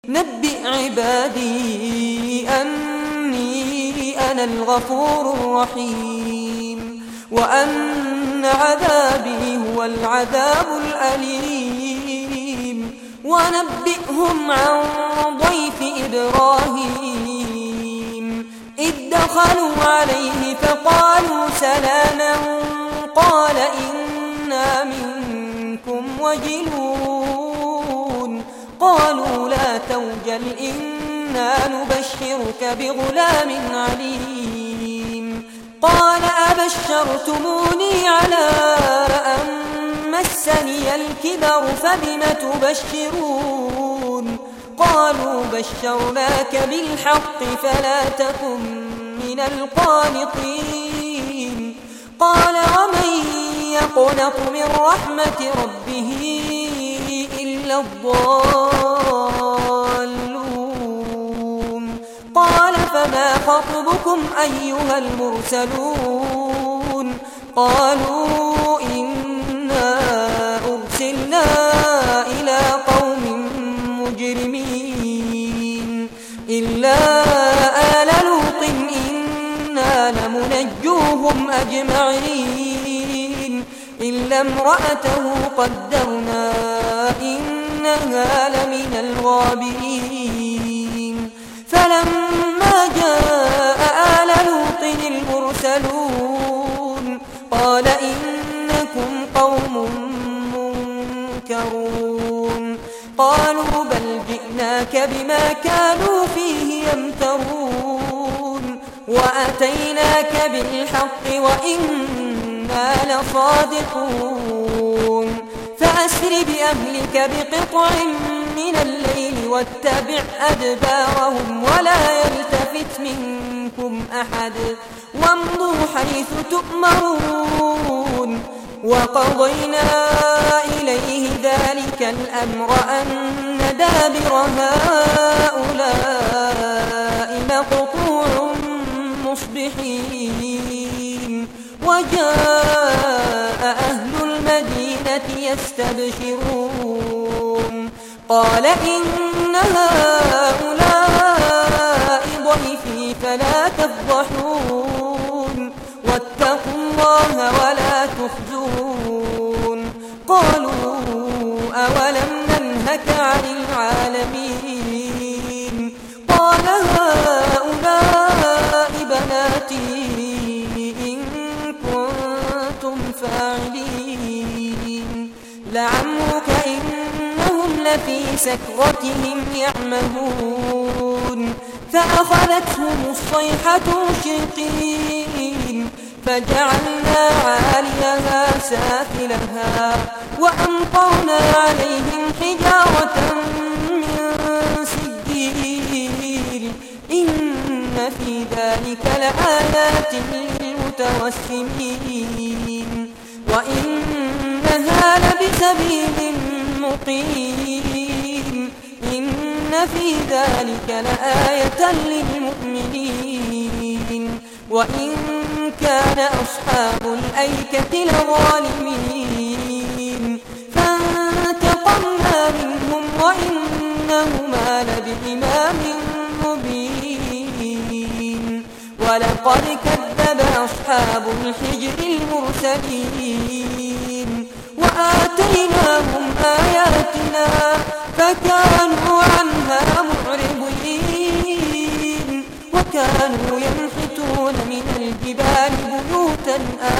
نبئ عبادي أني أنا الغفور الرحيم وأن عذابي هو العذاب الأليم ونبئهم عن ضيف إبراهيم إذ دخلوا عليه فقالوا سلاما قال إنا منكم وجلون قالوا لا توجل إنا نبشرك بغلام عليم قال أبشرتموني على أن مسني الكبر فبم تبشرون قالوا بشرناك بالحق فلا تكن من القانطين قال ومن يقنط من رحمة ربه إلا الضالون قال فما خطبكم أيها المرسلون قالوا إنا أرسلنا إلى قوم مجرمين إلا آل لوط إنا لمنجوهم أجمعين إلا امرأته قدرنا إنها لمن الغابرين فلما جاء آل لوط المرسلون قال إنكم قوم منكرون قالوا بل جئناك بما كانوا فيه يمترون وأتيناك بالحق وإنا لصادقون فأسر بأهلك بقطع من الليل واتبع أدبارهم ولا يلتفت منكم أحد وامضوا حيث تؤمرون وقضينا إليه ذلك الأمر أن دابر هؤلاء مقطوع مصبحين وجاء أهل المدينة يستبشرون قال إن هؤلاء ضيفي فلا تفضحون واتقوا الله ولا تخزون قالوا أولم ننهك عن العالمين قال هؤلاء بناتي إن كنتم فاعلين لعمرك إنهم لفي سكرتهم يعمهون فأخذتهم الصيحة مشرقين فجعلنا عاليها سافلها وأمطرنا عليهم حجارة من سجيل إن في ذلك لآيات للمتوسمين وإنها لبسبيل مقيم إن في ذلك لآية للمؤمنين وإن كان أصحاب الأيكة لظالمين فانتقمنا منهم وإنهما لبإمام مبين ولقد كذب أصحاب الحجر المرسلين وآتيناهم آياتنا فكانوا عنها معرضين وكانوا ينحتون من الجبال بيوتا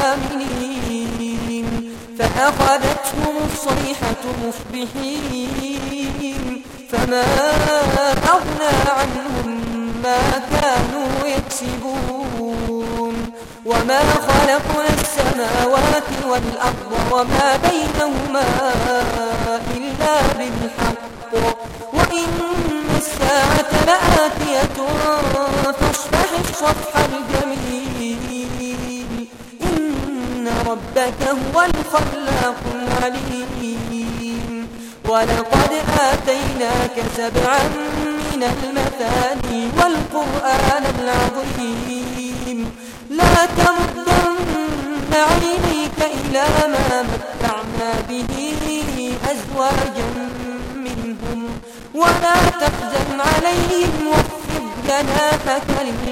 آمنين فأخذتهم الصيحة مصبحين فما أغنى عنهم ما كانوا يكسبون وما خلقنا السماوات والأرض وما بينهما إلا بالحق وإن الساعة لآتية فاصفح الصفح الجميل إن ربك هو الخلاق العليم ولقد آتيناك 7 من المثاني والقرآن العظيم لا تمدن عينيك إلى ما متعنا به أزواجا منهم ولا تحزن عليهم واخفض جناحك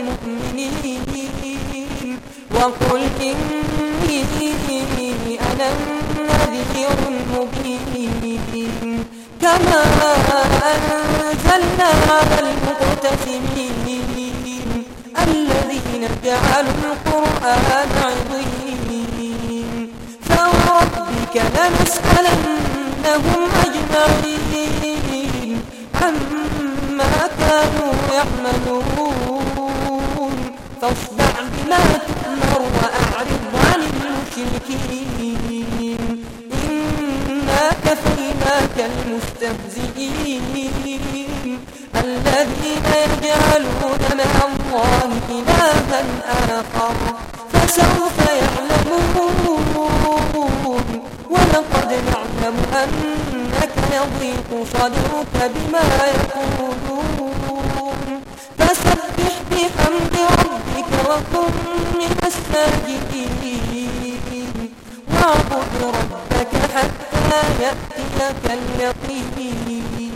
للمؤمنين وقل إني أنا النذير المبين كما أنزلنا على المقتسمين الذين جعلوا القرآن عضين فوربك لنسألنهم أجمعين عما كانوا يعملون فاصدع بما تؤمر وأعرض عن المشركين إنا كفيناك المستهزئين الذين يجعلون مع الله إلها آخر فسوف يعلمون ولقد نعلم أنك يضيق صدرك بما يقولون فسبح بحمد ربك وكن من الساجدين واعبد ربك حتى يأتيك اليقين